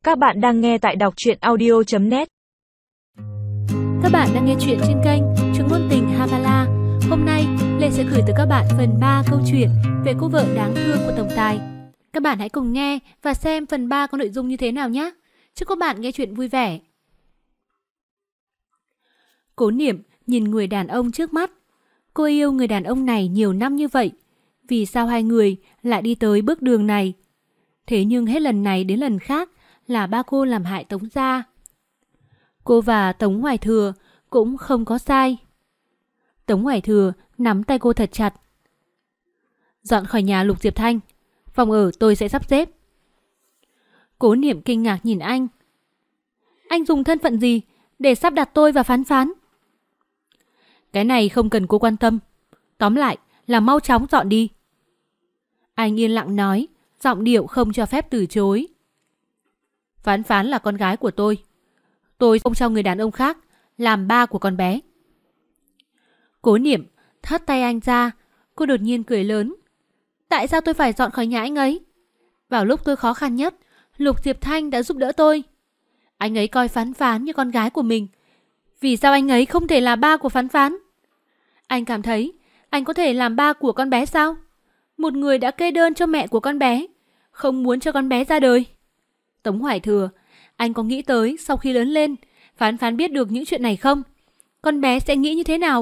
Các bạn đang nghe tại đọc truyện audio.net. Các bạn đang nghe chuyện trên kênh Truyện Ngôn Tình Havala. Hôm nay, Lê sẽ gửi tới các bạn phần 3 câu chuyện về cô vợ đáng thương của tổng tài. Các bạn hãy cùng nghe và xem phần 3 có nội dung như thế nào nhé. Chúc các bạn nghe chuyện vui vẻ. Cố Niệm nhìn người đàn ông trước mắt. Cô yêu người đàn ông này nhiều năm như vậy. Vì sao hai người lại đi tới bước đường này? Thế nhưng hết lần này đến lần khác là ba cô làm hại Tống gia. Cô và Tống Hoài Thừa cũng không có sai. Tống Hoài Thừa nắm tay cô thật chặt. Dọn khỏi nhà Lục Diệp Thanh. Phòng ở tôi sẽ sắp xếp. Cố Niệm kinh ngạc nhìn anh. Anh dùng thân phận gì để sắp đặt tôi và Phán Phán? Cái này không cần cô quan tâm. Tóm lại là mau chóng dọn đi. Anh yên lặng nói, giọng điệu không cho phép từ chối. Phán Phán là con gái của tôi. Tôi không cho người đàn ông khác làm ba của con bé. Cố Niệm thắt tay anh ra. Cô đột nhiên cười lớn. Tại sao tôi phải dọn khỏi nhà anh ấy? Vào lúc tôi khó khăn nhất, Lục Diệp Thanh đã giúp đỡ tôi. Anh ấy coi Phán Phán như con gái của mình. Vì sao anh ấy không thể là ba của Phán Phán? Anh cảm thấy anh có thể làm ba của con bé sao? Một người đã kê đơn cho mẹ của con bé, không muốn cho con bé ra đời. Tống Hoài Thừa, anh có nghĩ tới sau khi lớn lên, Phán Phán biết được những chuyện này không? Con bé sẽ nghĩ như thế nào?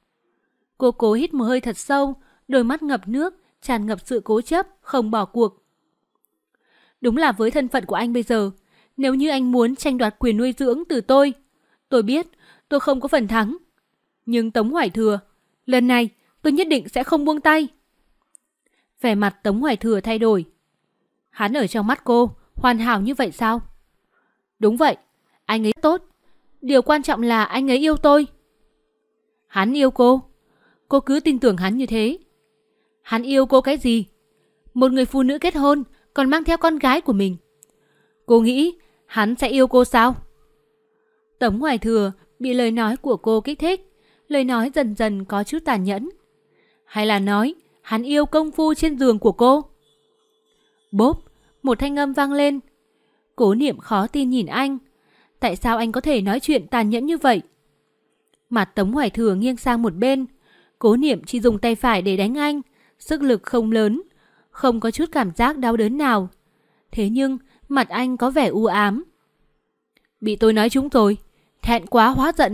Cô cố hít một hơi thật sâu, đôi mắt ngập nước, tràn ngập sự cố chấp, không bỏ cuộc. Đúng là với thân phận của anh bây giờ, nếu như anh muốn tranh đoạt quyền nuôi dưỡng từ tôi biết tôi không có phần thắng. Nhưng Tống Hoài Thừa, lần này tôi nhất định sẽ không buông tay. Vẻ mặt Tống Hoài Thừa thay đổi. Hắn ở trong mắt cô hoàn hảo như vậy sao? Đúng vậy, anh ấy tốt. Điều quan trọng là anh ấy yêu tôi. Hắn yêu cô cứ tin tưởng hắn như thế. Hắn yêu cô cái gì? Một người phụ nữ kết hôn còn mang theo con gái của mình. Cô nghĩ hắn sẽ yêu cô sao? Tống Hoài Thừa bị lời nói của cô kích thích. Lời nói dần dần có chút tàn nhẫn. Hay là nói hắn yêu công phu trên giường của cô? Bốp, một thanh âm vang lên. Cố Niệm khó tin nhìn anh. Tại sao anh có thể nói chuyện tàn nhẫn như vậy? Mặt Tống Hoài Thừa nghiêng sang một bên. Cố Niệm chỉ dùng tay phải để đánh anh. Sức lực không lớn, không có chút cảm giác đau đớn nào. Thế nhưng mặt anh có vẻ u ám. Bị tôi nói trúng rồi, thẹn quá hóa giận.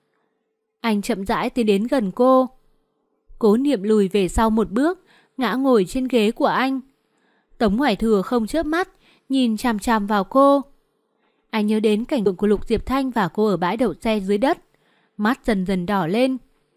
Anh chậm rãi tiến đến gần cô. Cố Niệm lùi về sau một bước, ngã ngồi trên ghế của anh. Tống Hoài Thừa không chớp mắt, nhìn chằm chằm vào cô. Anh nhớ đến cảnh tượng của Lục Diệp Thanh và cô ở bãi đậu xe dưới đất. Mắt dần dần đỏ lên.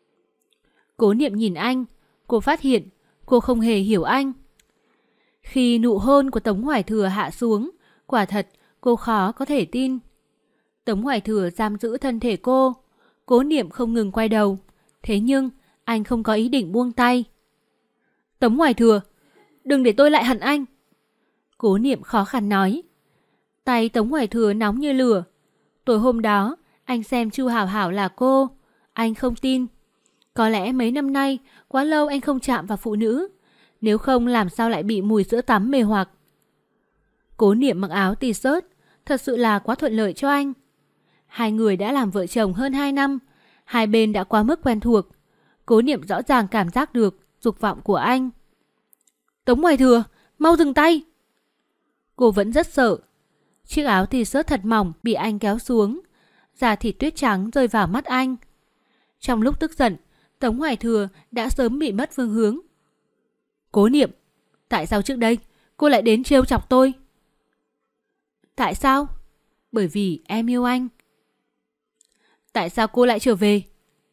Cố Niệm nhìn anh. Cô phát hiện cô không hề hiểu anh. Khi nụ hôn của Tống Hoài Thừa hạ xuống, quả thật cô khó có thể tin. Tống Hoài Thừa giam giữ thân thể cô. Cố Niệm không ngừng quay đầu. Thế nhưng anh không có ý định buông tay. Tống Hoài Thừa, đừng để tôi lại hận anh. Cố Niệm khó khăn nói. Tay Tống Hoài Thừa nóng như lửa. Tối hôm đó anh xem Chu Hảo Hảo là cô. Anh không tin. Có lẽ mấy năm nay quá lâu anh không chạm vào phụ nữ. Nếu không làm sao lại bị mùi sữa tắm mê hoặc. Cố Niệm mặc áo t-shirt. Thật sự là quá thuận lợi cho anh. Hai người đã làm vợ chồng hơn 2 năm. Hai bên đã quá mức quen thuộc. Cố Niệm rõ ràng cảm giác được dục vọng của anh. Tống Hoài Thừa, mau dừng tay. Cô vẫn rất sợ. Chiếc áo t-shirt thật mỏng bị anh kéo xuống. Da thịt tuyết trắng rơi vào mắt anh. Trong lúc tức giận, Tống Hoài Thừa đã sớm bị mất phương hướng. Cố Niệm, tại sao trước đây cô lại đến trêu chọc tôi? Tại sao? Bởi vì em yêu anh. Tại sao cô lại trở về?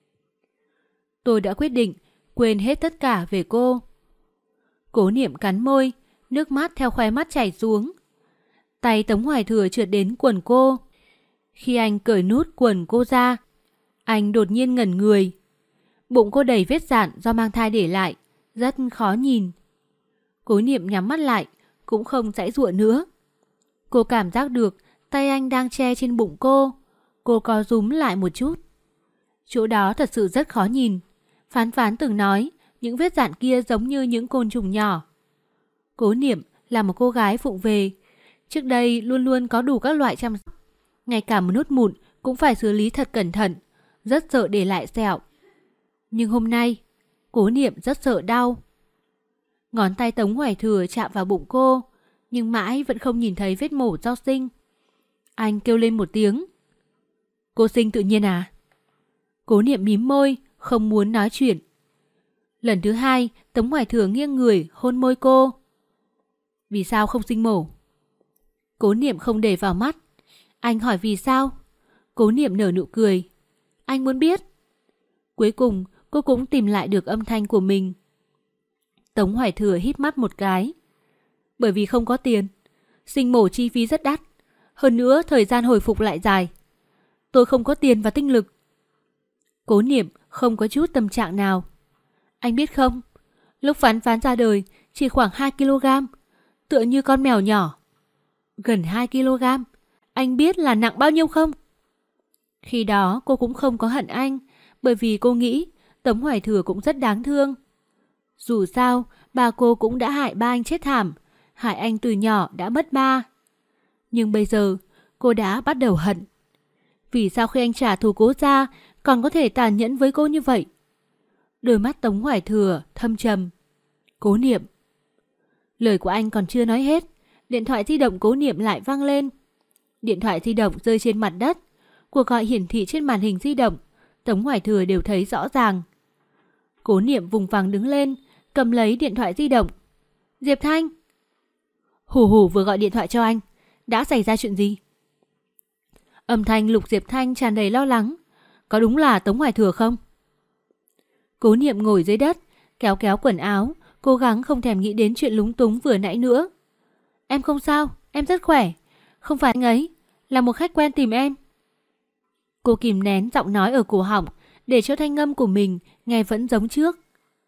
Tôi đã quyết định quên hết tất cả về cô. Cố Niệm cắn môi, nước mắt theo khóe mắt chảy xuống. Tay Tống Hoài Thừa trượt đến quần cô. Khi anh cởi nút quần cô ra, anh đột nhiên ngẩn người. Bụng cô đầy vết rạn do mang thai để lại, rất khó nhìn. Cố Niệm nhắm mắt lại, cũng không giãy giụa nữa. Cô cảm giác được tay anh đang che trên bụng cô. Cô co rúm lại một chút. Chỗ đó thật sự rất khó nhìn. Phán Phán từng nói những vết rạn kia giống như những côn trùng nhỏ. Cố Niệm là một cô gái vụng về. Trước đây luôn luôn có đủ các loại chăm sóc. Ngay cả một nốt mụn cũng phải xử lý thật cẩn thận, rất sợ để lại sẹo. Nhưng hôm nay, Cố Niệm rất sợ đau. Ngón tay Tống Hoài Thừa chạm vào bụng cô, nhưng mãi vẫn không nhìn thấy vết mổ do sinh. Anh kêu lên một tiếng. Cô sinh tự nhiên à? Cố Niệm mím môi, không muốn nói chuyện. Lần thứ hai, Tống Hoài Thừa nghiêng người hôn môi cô. Vì sao không sinh mổ? Cố Niệm không để vào mắt. Anh hỏi vì sao? Cố Niệm nở nụ cười. Anh muốn biết. Cuối cùng, cô cũng tìm lại được âm thanh của mình. Tống Hoài Thừa híp mắt một cái. Bởi vì không có tiền. Sinh mổ chi phí rất đắt. Hơn nữa thời gian hồi phục lại dài. Tôi không có tiền và tinh lực. Cố Niệm không có chút tâm trạng nào. Anh biết không, lúc Phán Phán ra đời chỉ khoảng 2 kg, tựa như con mèo nhỏ. Gần 2 kg, anh biết là nặng bao nhiêu không? Khi đó cô cũng không có hận anh, bởi vì cô nghĩ Tống Hoài Thừa cũng rất đáng thương. Dù sao, bà cô cũng đã hại ba anh chết thảm, hại anh từ nhỏ đã mất ba. Nhưng bây giờ, cô đã bắt đầu hận. Vì sao khi anh trả thù Cố gia còn có thể tàn nhẫn với cô như vậy? Đôi mắt Tống Hoài Thừa thâm trầm. Cố Niệm. Lời của anh còn chưa nói hết, điện thoại di động Cố Niệm lại vang lên. Điện thoại di động rơi trên mặt đất. Cuộc gọi hiển thị trên màn hình di động, Tống Hoài Thừa đều thấy rõ ràng. Cố Niệm vùng vằng đứng lên, cầm lấy điện thoại di động. Diệp Thanh. Hù Hù vừa gọi điện thoại cho anh. Đã xảy ra chuyện gì? Âm thanh Lục Diệp Thanh tràn đầy lo lắng. Có đúng là Tống Hoài Thừa không? Cố Niệm ngồi dưới đất, kéo kéo quần áo, cố gắng không thèm nghĩ đến chuyện lúng túng vừa nãy nữa. Em không sao, em rất khỏe. Không phải anh ấy, là một khách quen tìm em. Cô kìm nén giọng nói ở cổ họng để cho thanh âm của mình nghe vẫn giống trước.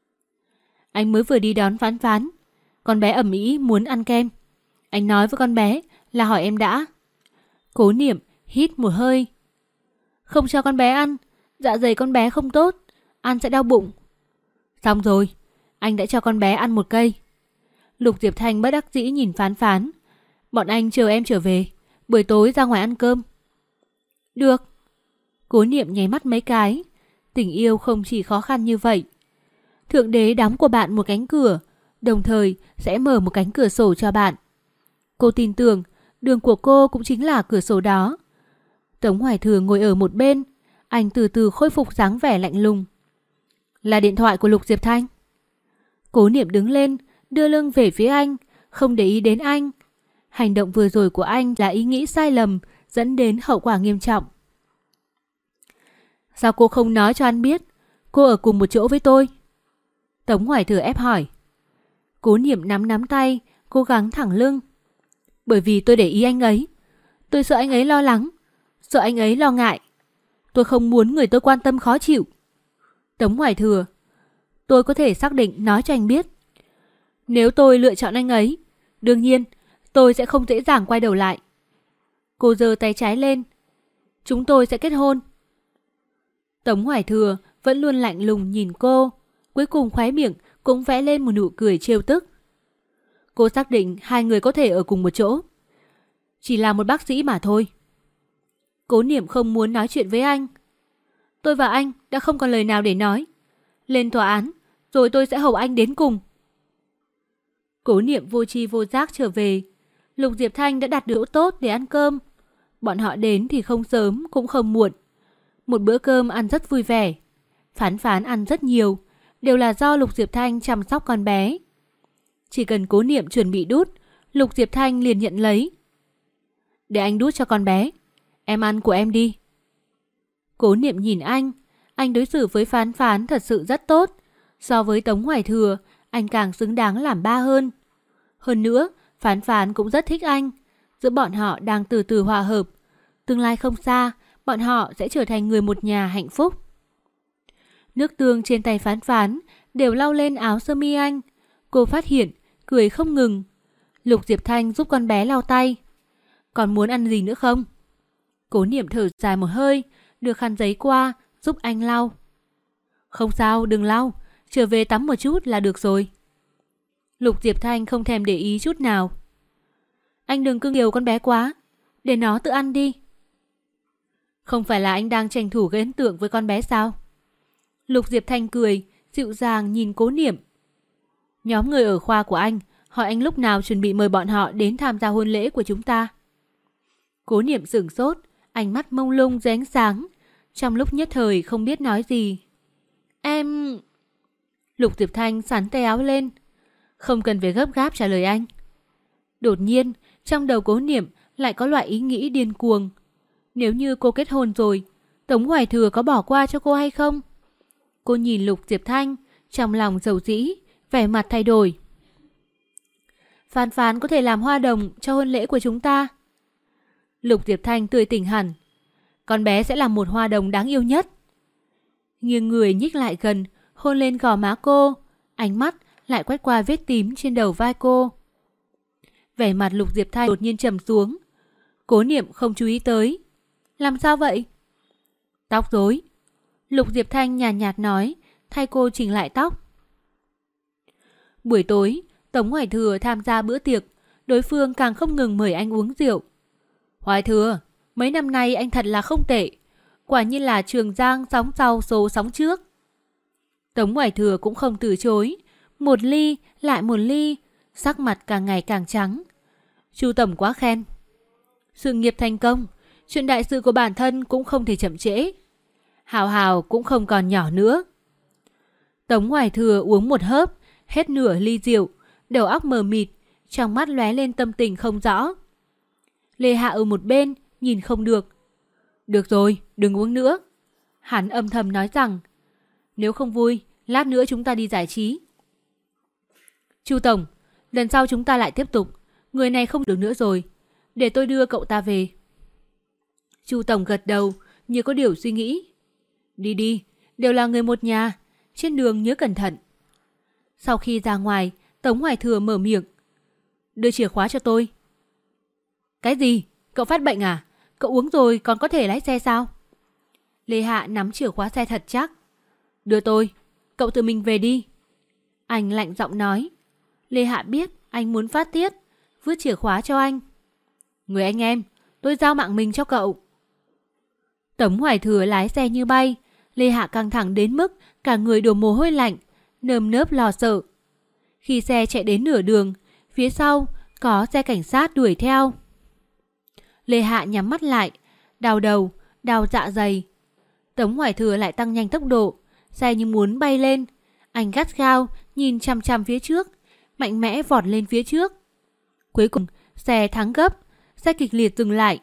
Anh mới vừa đi đón Phán Phán. Con bé ầm ĩ muốn ăn kem. Anh nói với con bé là hỏi em đã. Cố Niệm hít một hơi. Không cho con bé ăn, dạ dày con bé không tốt, ăn sẽ đau bụng. Xong rồi, anh đã cho con bé ăn một cây. Lục Diệp Thanh bất đắc dĩ nhìn Phán Phán. Bọn anh chờ em trở về, buổi tối ra ngoài ăn cơm. Được. Cố Niệm nháy mắt mấy cái. Tình yêu không chỉ khó khăn như vậy. Thượng đế đóng của bạn một cánh cửa, đồng thời sẽ mở một cánh cửa sổ cho bạn. Cô tin tưởng đường của cô cũng chính là cửa sổ đó. Tống Hoài Thừa ngồi ở một bên, anh từ từ khôi phục dáng vẻ lạnh lùng. Là điện thoại của Lục Diệp Thanh. Cố Niệm đứng lên, đưa lưng về phía anh, không để ý đến anh. Hành động vừa rồi của anh là ý nghĩ sai lầm, dẫn đến hậu quả nghiêm trọng. Sao cô không nói cho anh biết cô ở cùng một chỗ với tôi? Tống Hoài Thừa ép hỏi. Cố Niệm nắm tay, cố gắng thẳng lưng. Bởi vì tôi để ý anh ấy. Tôi sợ anh ấy lo lắng, sợ anh ấy lo ngại. Tôi không muốn người tôi quan tâm khó chịu. Tống Hoài Thừa, tôi có thể xác định nói cho anh biết. Nếu tôi lựa chọn anh ấy, đương nhiên tôi sẽ không dễ dàng quay đầu lại. Cô giơ tay trái lên. Chúng tôi sẽ kết hôn. Tống Hoài Thừa vẫn luôn lạnh lùng nhìn cô, cuối cùng khóe miệng cũng vẽ lên một nụ cười trêu tức. Cô xác định hai người có thể ở cùng một chỗ. Chỉ là một bác sĩ mà thôi. Cố Niệm không muốn nói chuyện với anh. Tôi và anh đã không còn lời nào để nói. Lên tòa án, rồi tôi sẽ hầu anh đến cùng. Cố Niệm vô tri vô giác trở về. Lục Diệp Thanh đã đặt được chỗ tốt để ăn cơm. Bọn họ đến thì không sớm cũng không muộn. Một bữa cơm ăn rất vui vẻ. Phán Phán ăn rất nhiều, đều là do Lục Diệp Thanh chăm sóc con bé. Chỉ cần Cố Niệm chuẩn bị đút, Lục Diệp Thanh liền nhận lấy. Để anh đút cho con bé, em ăn của em đi. Cố Niệm nhìn anh đối xử với Phán Phán thật sự rất tốt. So với Tống Hoài Thừa, anh càng xứng đáng làm ba hơn. Hơn nữa, Phán Phán cũng rất thích anh. Giữa bọn họ đang từ từ hòa hợp. Tương lai không xa, bọn họ sẽ trở thành người một nhà hạnh phúc. Nước tương trên tay Phán Phán đều lau lên áo sơ mi anh. Cô phát hiện, cười không ngừng. Lục Diệp Thanh giúp con bé lau tay. Còn muốn ăn gì nữa không? Cố Niệm thở dài một hơi, đưa khăn giấy qua, giúp anh lau. Không sao, đừng lau, trở về tắm một chút là được rồi. Lục Diệp Thanh không thèm để ý chút nào. Anh đừng cưng chiều con bé quá, để nó tự ăn đi. Không phải là anh đang tranh thủ gây ấn tượng với con bé sao? Lục Diệp Thanh cười, dịu dàng nhìn Cố Niệm. Nhóm người ở khoa của anh hỏi anh lúc nào chuẩn bị mời bọn họ đến tham gia hôn lễ của chúng ta. Cố Niệm sửng sốt, ánh mắt mông lung dưới ánh sáng, trong lúc nhất thời không biết nói gì. Em... Lục Diệp Thanh xắn tay áo lên. Không cần phải gấp gáp trả lời anh. Đột nhiên, trong đầu Cố Niệm lại có loại ý nghĩ điên cuồng. Nếu như cô kết hôn rồi, Tống Hoài Thừa có bỏ qua cho cô hay không? Cô nhìn Lục Diệp Thanh, trong lòng dầu dĩ, vẻ mặt thay đổi. Phán Phán có thể làm hoa đồng cho hôn lễ của chúng ta. Lục Diệp Thanh tươi tỉnh hẳn. Con bé sẽ là một hoa đồng đáng yêu nhất. Nghiêng người nhích lại gần, hôn lên gò má cô, ánh mắt lại quét qua vết tím trên đầu vai cô. Vẻ mặt Lục Diệp Thanh đột nhiên trầm xuống. Cố Niệm không chú ý tới. Làm sao vậy? Tóc rối. Lục Diệp Thanh nhàn nhạt nói, thay cô chỉnh lại tóc. Buổi tối, Tống Hoài Thừa tham gia bữa tiệc, đối phương càng không ngừng mời anh uống rượu. Hoài Thừa, mấy năm nay anh thật là không tệ, quả nhiên là Trường Giang sóng sau số sóng trước. Tống Hoài Thừa cũng không từ chối, một ly lại một ly, sắc mặt càng ngày càng trắng. Chu tổng quá khen. Sự nghiệp thành công, chuyện đại sự của bản thân cũng không thể chậm trễ. Hào Hào cũng không còn nhỏ nữa. Tống Hoài Thừa uống một hớp, hết nửa ly rượu, đầu óc mờ mịt, trong mắt lóe lên tâm tình không rõ. Lê Hạ ở một bên, nhìn không được. Được rồi, đừng uống nữa. Hắn âm thầm nói rằng, nếu không vui, lát nữa chúng ta đi giải trí. Chu tổng, lần sau chúng ta lại tiếp tục. Người này không được nữa rồi, để tôi đưa cậu ta về. Chu tổng gật đầu, như có điều suy nghĩ. Đi đi, đều là người một nhà, trên đường nhớ cẩn thận. Sau khi ra ngoài, Tống Hoài Thừa mở miệng. Đưa chìa khóa cho tôi. Cái gì? Cậu phát bệnh à? Cậu uống rồi còn có thể lái xe sao? Lê Hạ nắm chìa khóa xe thật chắc. Đưa tôi, cậu tự mình về đi. Anh lạnh giọng nói. Lê Hạ biết anh muốn phát tiết, vứt chìa khóa cho anh. Người anh em, tôi giao mạng mình cho cậu. Tống Hoài Thừa lái xe như bay. Lê Hạ căng thẳng đến mức cả người đổ mồ hôi lạnh, nơm nớp lo sợ. Khi xe chạy đến nửa đường, phía sau có xe cảnh sát đuổi theo. Lê Hạ nhắm mắt lại, đau đầu, đau dạ dày. Tống Hoài Thừa lại tăng nhanh tốc độ, xe như muốn bay lên. Anh gắt gao nhìn chằm chằm phía trước, mạnh mẽ vọt lên phía trước. Cuối cùng xe thắng gấp, xe kịch liệt dừng lại.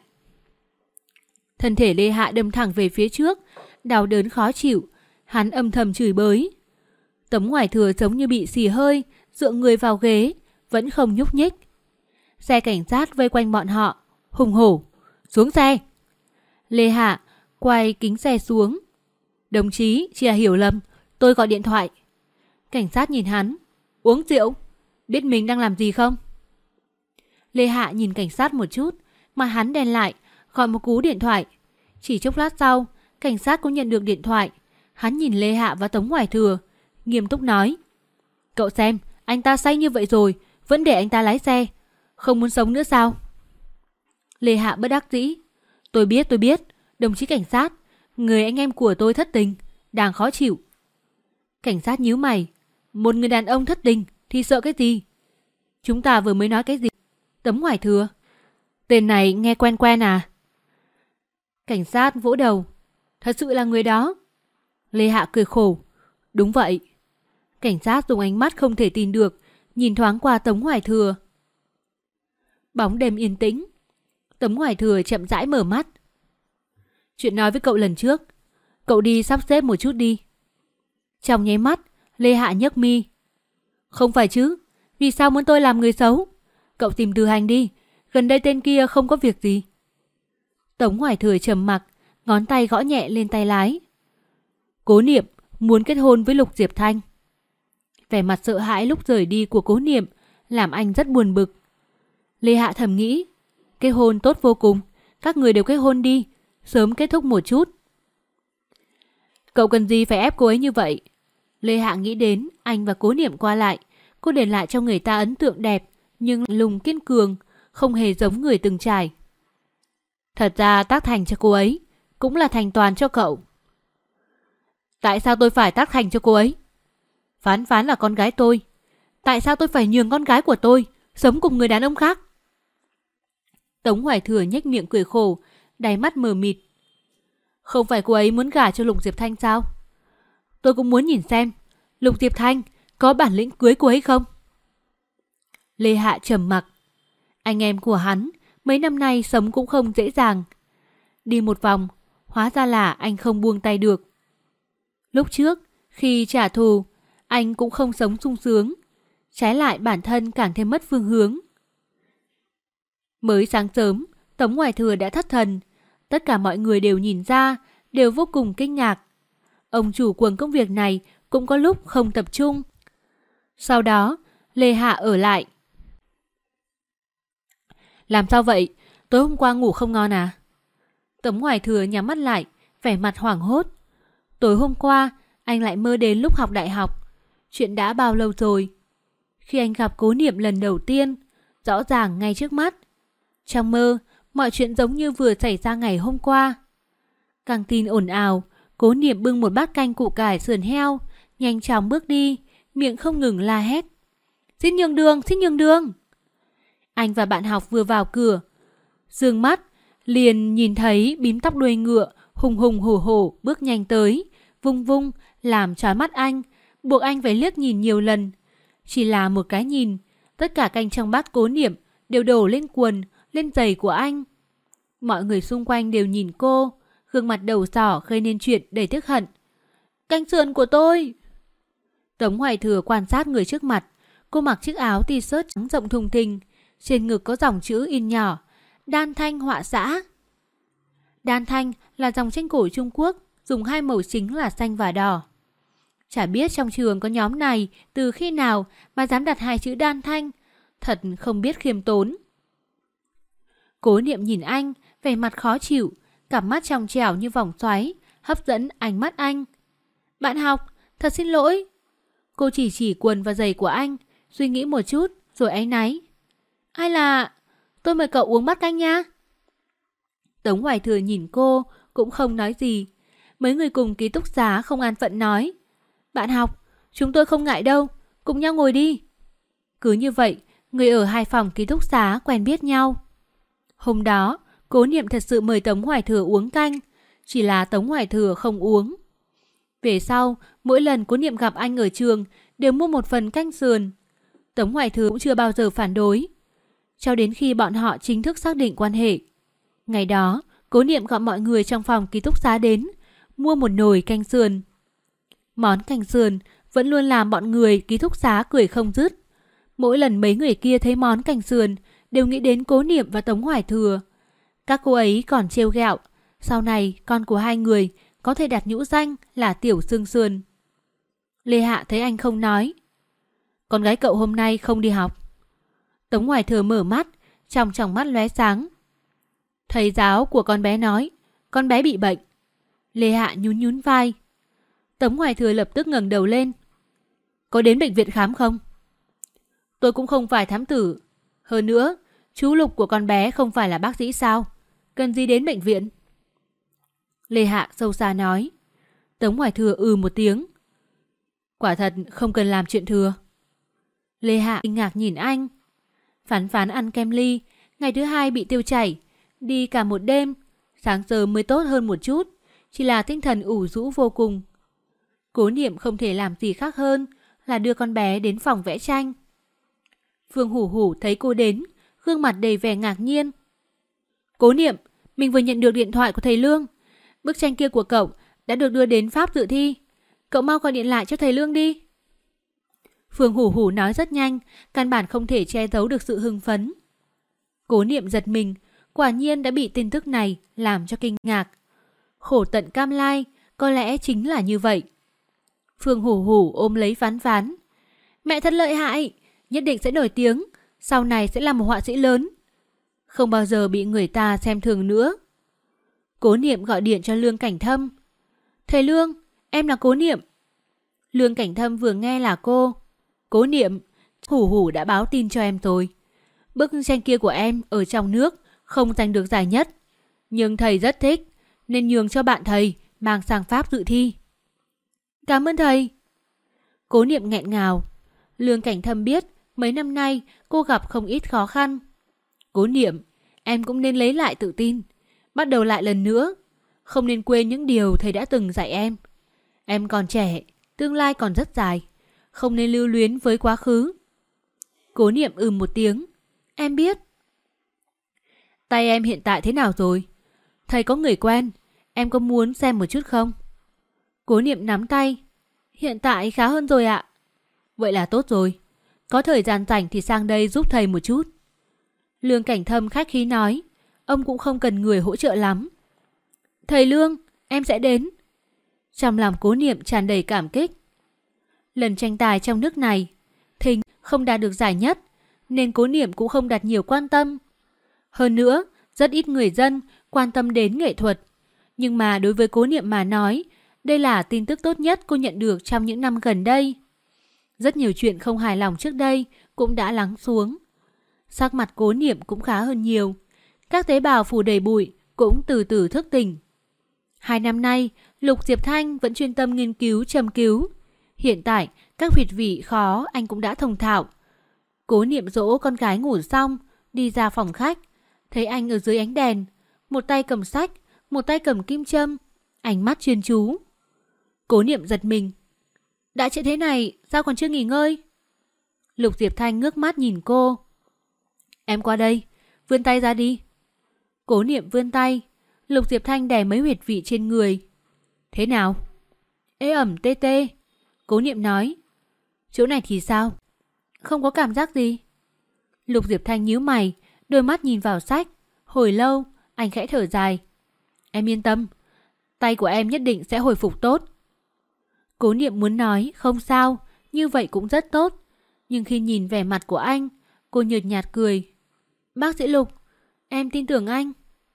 Thân thể Lê Hạ đâm thẳng về phía trước, đau đớn khó chịu. Hắn âm thầm chửi bới. Tống Hoài Thừa giống như bị xì hơi, dựa người vào ghế, vẫn không nhúc nhích. Xe cảnh sát vây quanh bọn họ, hùng hổ. Xuống xe. Lê Hạ quay kính xe xuống. Đồng chí, chỉ là hiểu lầm, tôi gọi điện thoại. Cảnh sát nhìn hắn. Uống rượu, biết mình đang làm gì không? Lê Hạ nhìn cảnh sát một chút, mà hắn đen lại, gọi một cú điện thoại. Chỉ chốc lát sau, cảnh sát cũng nhận được điện thoại. Hắn nhìn Lê Hạ và Tống Hoài Thừa, nghiêm túc nói. Cậu xem, anh ta say như vậy rồi, vẫn để anh ta lái xe. Không muốn sống nữa sao? Lê Hạ bất đắc dĩ. Tôi biết, đồng chí cảnh sát, người anh em của tôi thất tình, đang khó chịu. Cảnh sát nhíu mày. Một người đàn ông thất tình thì sợ cái gì? Chúng ta vừa mới nói cái gì? Tống Hoài Thừa. Tên này nghe quen quen à? Cảnh sát vỗ đầu. Thật sự là người đó. Lê Hạ cười khổ. Đúng vậy. Cảnh sát dùng ánh mắt không thể tin được, nhìn thoáng qua Tống Hoài Thừa. Bóng đêm yên tĩnh. Tống Hoài Thừa chậm rãi mở mắt. Chuyện nói với cậu lần trước, cậu đi sắp xếp một chút đi. Trong nháy mắt, Lê Hạ nhấc mi. Không phải chứ, vì sao muốn tôi làm người xấu? Cậu tìm Từ Hành đi, gần đây tên kia không có việc gì. Tống Hoài Thừa trầm mặc, ngón tay gõ nhẹ lên tay lái. Cố Niệm muốn kết hôn với Lục Diệp Thanh. Vẻ mặt sợ hãi lúc rời đi của Cố Niệm làm anh rất buồn bực. Lê Hạ thầm nghĩ, kết hôn tốt vô cùng, các người đều kết hôn đi, sớm kết thúc một chút. Cậu cần gì phải ép cô ấy như vậy? Lê Hạ nghĩ đến anh và Cố Niệm qua lại, cô để lại cho người ta ấn tượng đẹp nhưng lùng kiên cường, không hề giống người từng trải. Thật ra tác thành cho cô ấy cũng là thành toàn cho cậu. Tại sao tôi phải tác thành cho cô ấy? Phán Phán là con gái tôi. Tại sao tôi phải nhường con gái của tôi sống cùng người đàn ông khác? Tống Hoài Thừa nhếch miệng cười khổ, đáy mắt mờ mịt. Không phải cô ấy muốn gả cho Lục Diệp Thanh sao? Tôi cũng muốn nhìn xem Lục Diệp Thanh có bản lĩnh cưới cô ấy không? Lê Hạ trầm mặc. Anh em của hắn mấy năm nay sống cũng không dễ dàng. Đi một vòng, hóa ra là anh không buông tay được. Lúc trước, khi trả thù, anh cũng không sống sung sướng. Trái lại bản thân càng thêm mất phương hướng. Mới sáng sớm, Tống Hoài Thừa đã thất thần. Tất cả mọi người đều nhìn ra, đều vô cùng kinh ngạc. Ông chủ quần công việc này cũng có lúc không tập trung. Sau đó, Lê Hạ ở lại. Làm sao vậy? Tối hôm qua ngủ không ngon à? Tống Hoài Thừa nhắm mắt lại, vẻ mặt hoảng hốt. Tối hôm qua, anh lại mơ đến lúc học đại học. Chuyện đã bao lâu rồi? Khi anh gặp Cố Niệm lần đầu tiên, rõ ràng ngay trước mắt. Trong mơ, mọi chuyện giống như vừa xảy ra ngày hôm qua. Căng tin ồn ào, Cố Niệm bưng một bát canh củ cải sườn heo, nhanh chóng bước đi, miệng không ngừng la hét. Xin nhường đường, xin nhường đường. Anh và bạn học vừa vào cửa, dương mắt liền nhìn thấy bím tóc đuôi ngựa hùng hùng hổ hổ bước nhanh tới, vung vung làm chói mắt anh, buộc anh phải liếc nhìn nhiều lần. Chỉ là một cái nhìn, tất cả canh trong bát Cố Niệm đều đổ lên quần, lên giày của anh. Mọi người xung quanh đều nhìn cô, gương mặt đầu sỏ gây nên chuyện đầy tức hận. Canh sườn của tôi! Tống Hoài Thừa quan sát người trước mặt. Cô mặc chiếc áo t-shirt trắng rộng thùng thình, trên ngực có dòng chữ in nhỏ: Đan Thanh họa xã. Đan Thanh là dòng tranh cổ Trung Quốc, dùng hai màu chính là xanh và đỏ. Chả biết trong trường có nhóm này từ khi nào mà dám đặt hai chữ Đan Thanh, thật không biết khiêm tốn. Cố Niệm nhìn anh, vẻ mặt khó chịu, cặp mắt trong trẻo như vòng xoáy, hấp dẫn ánh mắt anh. Bạn học, thật xin lỗi. Cô chỉ quần và giày của anh, suy nghĩ một chút rồi áy náy. Hay là tôi mời cậu uống bát canh nha. Tống Hoài Thừa nhìn cô, cũng không nói gì. Mấy người cùng ký túc xá không an phận nói. Bạn học, chúng tôi không ngại đâu, cùng nhau ngồi đi. Cứ như vậy, người ở hai phòng ký túc xá quen biết nhau. Hôm đó, Cố Niệm thật sự mời Tống Hoài Thừa uống canh, chỉ là Tống Hoài Thừa không uống. Về sau, mỗi lần Cố Niệm gặp anh ở trường đều mua một phần canh sườn. Tống Hoài Thừa cũng chưa bao giờ phản đối. Cho đến khi bọn họ chính thức xác định quan hệ. Ngày đó, Cố Niệm gọi mọi người trong phòng ký túc xá đến, mua một nồi canh sườn. Món canh sườn vẫn luôn làm bọn người ký túc xá cười không dứt. Mỗi lần mấy người kia thấy món canh sườn đều nghĩ đến Cố Niệm và Tống Hoài Thừa. Các cô ấy còn trêu ghẹo, sau này con của hai người có thể đặt nhũ danh là Tiểu Xương Sườn. Lê Hạ thấy anh không nói. Con gái cậu hôm nay không đi học. Tống Hoài Thừa mở mắt, trong mắt lóe sáng. Thầy giáo của con bé nói con bé bị bệnh. Lê Hạ nhún vai. Tống Hoài Thừa lập tức ngẩng đầu lên. Có đến bệnh viện khám không? Tôi cũng không phải thám tử. Hơn nữa, chú Lục của con bé không phải là bác sĩ sao? Cần gì đến bệnh viện? Lê Hạ sâu xa nói. Tống Hoài Thừa một tiếng. Quả thật không cần làm chuyện thừa. Lê Hạ kinh ngạc nhìn anh. Phán Phán ăn kem ly, ngày thứ hai bị tiêu chảy, đi cả một đêm, sáng sớm mới tốt hơn một chút, chỉ là tinh thần ủ rũ vô cùng. Cố Niệm không thể làm gì khác hơn là đưa con bé đến phòng vẽ tranh. Phương Hủ Hủ thấy cô đến, gương mặt đầy vẻ ngạc nhiên. Cố Niệm, mình vừa nhận được điện thoại của thầy Lương. Bức tranh kia của cậu đã được đưa đến Pháp dự thi. Cậu mau gọi điện lại cho thầy Lương đi. Phương Hủ Hủ nói rất nhanh, căn bản không thể che giấu được sự hưng phấn. Cố Niệm giật mình, quả nhiên đã bị tin tức này làm cho kinh ngạc. Khổ tận cam lai, có lẽ chính là như vậy. Phương Hủ Hủ ôm lấy Phán Phán. Mẹ thật lợi hại, nhất định sẽ nổi tiếng, sau này sẽ là một họa sĩ lớn. Không bao giờ bị người ta xem thường nữa. Cố Niệm gọi điện cho Lương Cảnh Thâm. Thầy Lương, em là Cố Niệm. Lương Cảnh Thâm vừa nghe là cô. Cố Niệm, Hủ Hủ đã báo tin cho em rồi. Bức tranh kia của em ở trong nước không giành được giải nhất, nhưng thầy rất thích nên nhường cho bạn thầy mang sang Pháp dự thi. Cảm ơn thầy. Cố Niệm nghẹn ngào. Lương Cảnh Thâm biết mấy năm nay cô gặp không ít khó khăn. Cố Niệm, em cũng nên lấy lại tự tin, bắt đầu lại lần nữa. Không nên quên những điều thầy đã từng dạy em. Em còn trẻ, tương lai còn rất dài, không nên lưu luyến với quá khứ. Cố Niệm một tiếng. Em biết. Tay em hiện tại thế nào rồi? Thầy có người quen, em có muốn xem một chút không? Cố Niệm nắm tay. Hiện tại khá hơn rồi ạ. Vậy là tốt rồi. Có thời gian rảnh thì sang đây giúp thầy một chút. Lương Cảnh Thâm khách khí nói. Ông cũng không cần người hỗ trợ lắm. Thầy Lương, em sẽ đến. Trong lòng Cố Niệm tràn đầy cảm kích. Lần tranh tài trong nước này, Thính không đạt được giải nhất, nên Cố Niệm cũng không đặt nhiều quan tâm. Hơn nữa, rất ít người dân quan tâm đến nghệ thuật. Nhưng mà đối với Cố Niệm mà nói, đây là tin tức tốt nhất cô nhận được trong những năm gần đây. Rất nhiều chuyện không hài lòng trước đây cũng đã lắng xuống. Sắc mặt Cố Niệm cũng khá hơn nhiều. Các tế bào phủ đầy bụi cũng từ từ thức tỉnh. 2 năm nay, Lục Diệp Thanh vẫn chuyên tâm nghiên cứu châm cứu. Hiện tại, các huyệt vị khó anh cũng đã thông thạo. Cố Niệm dỗ con gái ngủ xong, đi ra phòng khách. Thấy anh ở dưới ánh đèn, một tay cầm sách, một tay cầm kim châm, ánh mắt chuyên chú. Cố Niệm giật mình. Đã trễ thế này, sao còn chưa nghỉ ngơi? Lục Diệp Thanh ngước mắt nhìn cô. Em qua đây, vươn tay ra đi. Cố Niệm vươn tay. Lục Diệp Thanh đè mấy huyệt vị trên người. Thế nào? Ê ẩm tê tê. Cố Niệm nói. Chỗ này thì sao? Không có cảm giác gì. Lục Diệp Thanh nhíu mày, đôi mắt nhìn vào sách. Hồi lâu, anh khẽ thở dài. Em yên tâm, tay của em nhất định sẽ hồi phục tốt. Cố Niệm muốn nói không sao, như vậy cũng rất tốt. Nhưng khi nhìn vẻ mặt của anh, cô nhợt nhạt cười. Bác sĩ Lục, em tin tưởng anh.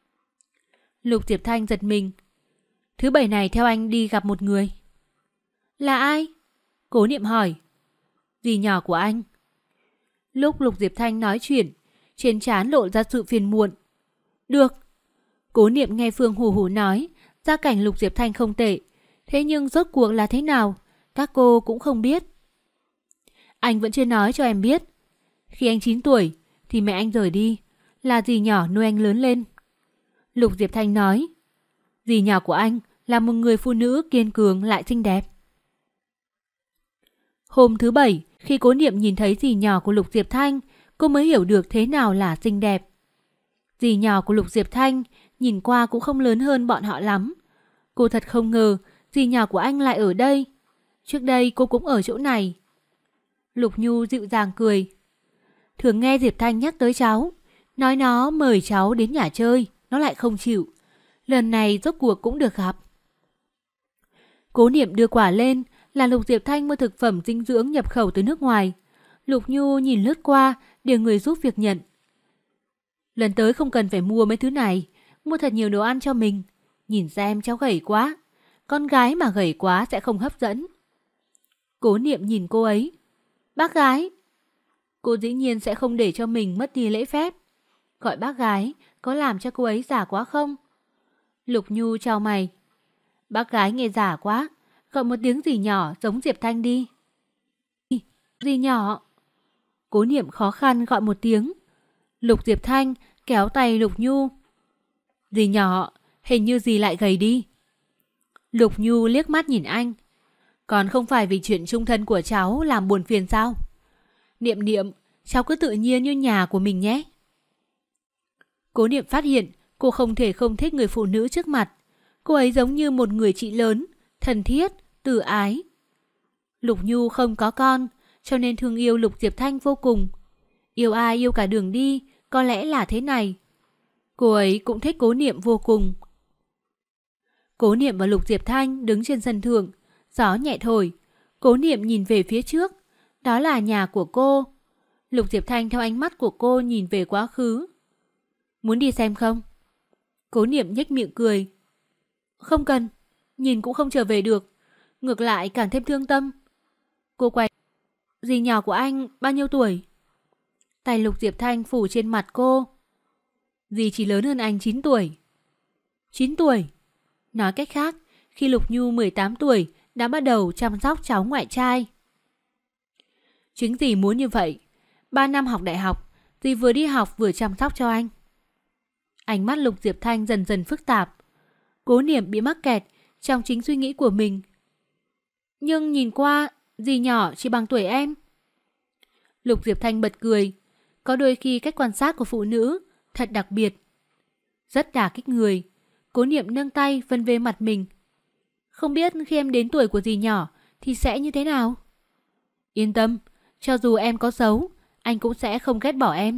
Lục Diệp Thanh giật mình. Thứ Bảy này theo anh đi gặp một người. Là ai? Cố Niệm hỏi. Dì nhỏ của anh. Lúc Lục Diệp Thanh nói chuyện, trên trán lộ ra sự phiền muộn. Được. Cố Niệm nghe Phương hù hù nói, gia cảnh Lục Diệp Thanh không tệ. Thế nhưng rốt cuộc là thế nào, các cô cũng không biết. Anh vẫn chưa nói cho em biết. Khi anh 9 tuổi thì mẹ anh rời đi, là dì nhỏ nuôi anh lớn lên. Lục Diệp Thanh nói. Dì nhỏ của anh là một người phụ nữ kiên cường lại xinh đẹp. Hôm thứ Bảy, khi Cố Niệm nhìn thấy dì nhỏ của Lục Diệp Thanh, cô mới hiểu được thế nào là xinh đẹp. Dì nhỏ của Lục Diệp Thanh nhìn qua cũng không lớn hơn bọn họ lắm. Cô thật không ngờ dì nhỏ của anh lại ở đây. Trước đây cô cũng ở chỗ này. Lục Nhu dịu dàng cười. Thường nghe Diệp Thanh nhắc tới cháu, nói nó mời cháu đến nhà chơi, nó lại không chịu. Lần này rốt cuộc cũng được gặp. Cố Niệm đưa quả lên, là Lục Diệp Thanh mua thực phẩm dinh dưỡng nhập khẩu từ nước ngoài. Lục Nhu nhìn lướt qua, điều người giúp việc nhận. Lần tới không cần phải mua mấy thứ này, mua thật nhiều đồ ăn cho mình. Nhìn xem cháu gầy quá, con gái mà gầy quá sẽ không hấp dẫn. Cố Niệm nhìn cô ấy. Bác gái. Cô dĩ nhiên sẽ không để cho mình mất đi lễ phép. Gọi bác gái có làm cho cô ấy giả quá không? Lục Nhu chào mày. Bác gái nghe giả quá, gọi một tiếng gì nhỏ giống Diệp Thanh đi. Gì nhỏ? Cố Niệm khó khăn gọi một tiếng. Lục Diệp Thanh kéo tay Lục Nhu. Dì nhỏ, hình như dì lại gầy đi. Lục Nhu liếc mắt nhìn anh. Còn không phải vì chuyện chung thân của cháu làm buồn phiền sao? Niệm Niệm, cháu cứ tự nhiên như nhà của mình nhé. Cố Niệm phát hiện cô không thể không thích người phụ nữ trước mặt. Cô ấy giống như một người chị lớn, thân thiết, từ ái. Lục Nhu không có con, cho nên thương yêu Lục Diệp Thanh vô cùng. Yêu ai yêu cả đường đi, có lẽ là thế này. Cô ấy cũng thích Cố Niệm vô cùng. Cố Niệm và Lục Diệp Thanh đứng trên sân thượng, gió nhẹ thổi. Cố Niệm nhìn về phía trước, đó là nhà của cô. Lục Diệp Thanh theo ánh mắt của cô nhìn về quá khứ. Muốn đi xem không? Cố Niệm nhếch miệng cười. Không cần, nhìn cũng không trở về được, ngược lại càng thêm thương tâm. Cô quay. Dì nhỏ của anh bao nhiêu tuổi? Tay Lục Diệp Thanh phủ trên mặt cô. Dì chỉ lớn hơn anh 9 tuổi. 9 tuổi? Nói cách khác, khi Lục Nhu 18 tuổi đã bắt đầu chăm sóc cháu ngoại trai. Chính dì muốn như vậy. 3 năm học đại học, dì vừa đi học vừa chăm sóc cho anh. Ánh mắt Lục Diệp Thanh dần dần phức tạp. Cố Niệm bị mắc kẹt trong chính suy nghĩ của mình. Nhưng nhìn qua, dì nhỏ chỉ bằng tuổi em. Lục Diệp Thanh bật cười. Có đôi khi cách quan sát của phụ nữ thật đặc biệt. Rất đả kích người. Cố Niệm nâng tay vân về mặt mình. Không biết khi em đến tuổi của dì nhỏ thì sẽ như thế nào? Yên tâm, cho dù em có xấu, anh cũng sẽ không ghét bỏ em.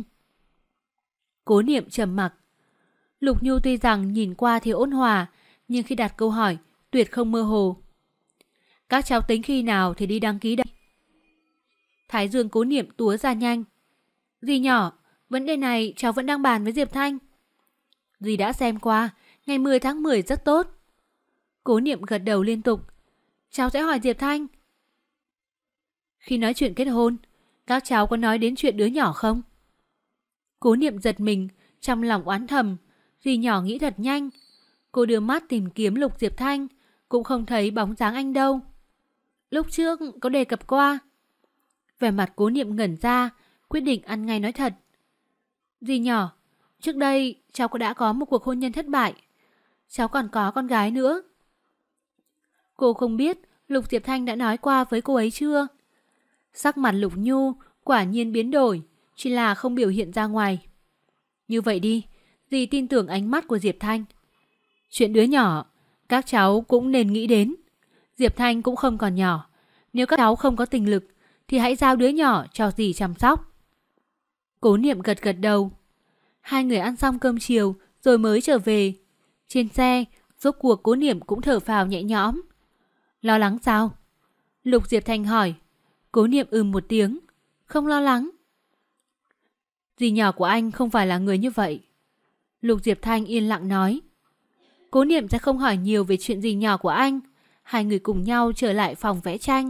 Cố Niệm trầm mặc. Lục Nhu tuy rằng nhìn qua thì ôn hòa, nhưng khi đặt câu hỏi, tuyệt không mơ hồ. Các cháu tính khi nào thì đi đăng ký đây? Thái dương Cố Niệm túa ra nhanh. Dì nhỏ, vấn đề này cháu vẫn đang bàn với Diệp Thanh. Dì đã xem qua, ngày 10 tháng 10 rất tốt. Cố Niệm gật đầu liên tục. Cháu sẽ hỏi Diệp Thanh. Khi nói chuyện kết hôn, các cháu có nói đến chuyện đứa nhỏ không? Cố Niệm giật mình, trong lòng oán thầm. Dì nhỏ nghĩ thật nhanh. Cô đưa mắt tìm kiếm Lục Diệp Thanh, cũng không thấy bóng dáng anh đâu. Lúc trước có đề cập qua. Vẻ mặt Cố Niệm ngẩn ra, quyết định ăn ngay nói thật. Dì nhỏ, trước đây cháu đã có một cuộc hôn nhân thất bại. Cháu còn có con gái nữa. Cô không biết Lục Diệp Thanh đã nói qua với cô ấy chưa? Sắc mặt Lục Nhu quả nhiên biến đổi, chỉ là không biểu hiện ra ngoài. Như vậy đi, dì tin tưởng ánh mắt của Diệp Thanh. Chuyện đứa nhỏ, các cháu cũng nên nghĩ đến. Diệp Thanh cũng không còn nhỏ. Nếu các cháu không có tình lực, thì hãy giao đứa nhỏ cho dì chăm sóc. Cố Niệm gật gật đầu. Hai người ăn xong cơm chiều rồi mới trở về. Trên xe, rốt cuộc Cố Niệm cũng thở phào nhẹ nhõm. Lo lắng sao? Lục Diệp Thanh hỏi. Cố Niệm một tiếng. Không lo lắng. Dì nhỏ của anh không phải là người như vậy. Lục Diệp Thanh yên lặng nói. Cố Niệm sẽ không hỏi nhiều về chuyện dì nhỏ của anh. Hai người cùng nhau trở lại phòng vẽ tranh.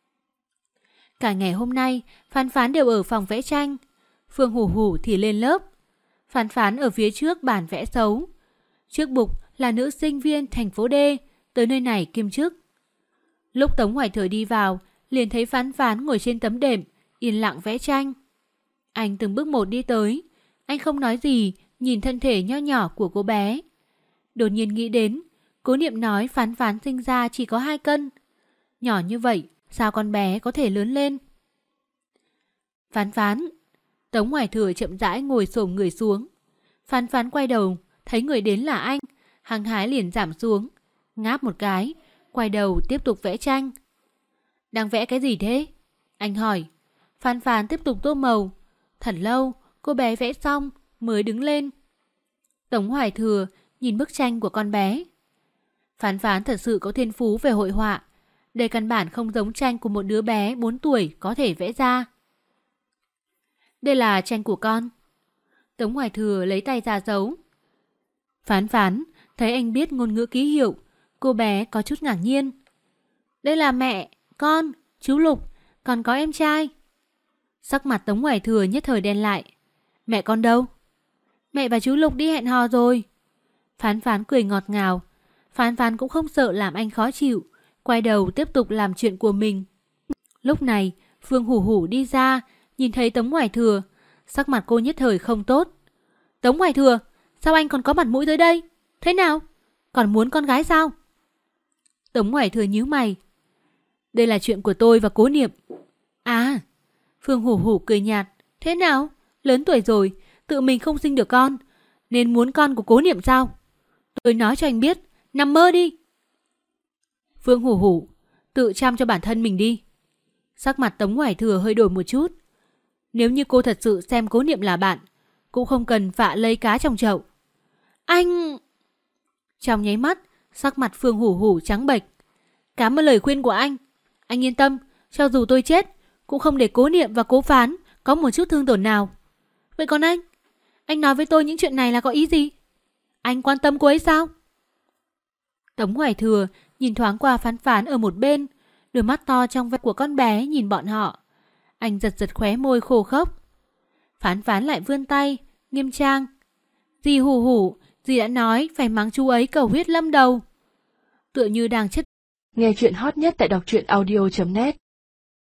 Cả ngày hôm nay, Phán Phán đều ở phòng vẽ tranh. Phương Hủ Hủ thì lên lớp. Phán Phán ở phía trước bàn vẽ xấu. Trước bục là nữ sinh viên thành phố D, tới nơi này kiêm chức. Lúc Tống Hoài Thời đi vào, liền thấy Phán Phán ngồi trên tấm đệm, yên lặng vẽ tranh. Anh từng bước một đi tới. Anh không nói gì, nhìn thân thể nho nhỏ của cô bé. Đột nhiên nghĩ đến, Cố Niệm nói Phán Phán sinh ra chỉ có 2 cân. Nhỏ như vậy, sao con bé có thể lớn lên? Phán Phán. Tống Hoài Thừa chậm rãi ngồi xổm người xuống. Phán Phán quay đầu, thấy người đến là anh, hăng hái liền giảm xuống, ngáp một cái, quay đầu tiếp tục vẽ tranh. Đang vẽ cái gì thế? Anh hỏi. Phán Phán tiếp tục tô màu. Thật lâu, cô bé vẽ xong mới đứng lên. Tống Hoài Thừa nhìn bức tranh của con bé. Phán Phán thật sự có thiên phú về hội họa. Đây căn bản không giống tranh của một đứa bé 4 tuổi có thể vẽ ra. Đây là tranh của con. Tống Hoài Thừa lấy tay ra giấu. Phán Phán thấy anh biết ngôn ngữ ký hiệu, cô bé có chút ngạc nhiên. Đây là mẹ, con, chú Lục, còn có em trai. Sắc mặt Tống Hoài Thừa nhất thời đen lại. Mẹ con đâu? Mẹ và chú Lục đi hẹn hò rồi. Phán Phán cười ngọt ngào. Phán Phán cũng không sợ làm anh khó chịu, quay đầu tiếp tục làm chuyện của mình. Lúc này Phương Hủ Hủ đi ra, nhìn thấy Tống Hoài Thừa, sắc mặt cô nhất thời không tốt. Tống Hoài Thừa, sao anh còn có mặt mũi tới đây? Thế nào? Còn muốn con gái sao? Tống Hoài Thừa nhíu mày. Đây là chuyện của tôi và Cố Niệm. À, Phương Hủ Hủ cười nhạt. Thế nào? Lớn tuổi rồi, tự mình không sinh được con, nên muốn con của Cố Niệm sao? Tôi nói cho anh biết, nằm mơ đi. Phương Hủ Hủ, tự chăm cho bản thân mình đi. Sắc mặt Tống Hoài Thừa hơi đổi một chút. Nếu như cô thật sự xem Cố Niệm là bạn, cũng không cần phạ lây cá trong chậu. Anh... Trong nháy mắt, sắc mặt Phương Hủ Hủ trắng bệch. Cảm ơn lời khuyên của anh. Anh yên tâm, cho dù tôi chết, cũng không để Cố Niệm và Cố Phán có một chút thương tổn nào. Vậy còn anh nói với tôi những chuyện này là có ý gì? Anh quan tâm cô ấy sao? Tống Hoài Thừa nhìn thoáng qua Phán Phán ở một bên, đôi mắt to trong veo của con bé nhìn bọn họ. Anh giật giật khóe môi khô khốc. Phán Phán lại vươn tay, nghiêm trang. Dì Hủ Hủ, dì đã nói phải mắng chú ấy cầu huyết lâm đầu. Tựa như đang chất. Nghe chuyện hot nhất tại đọc truyện audio.net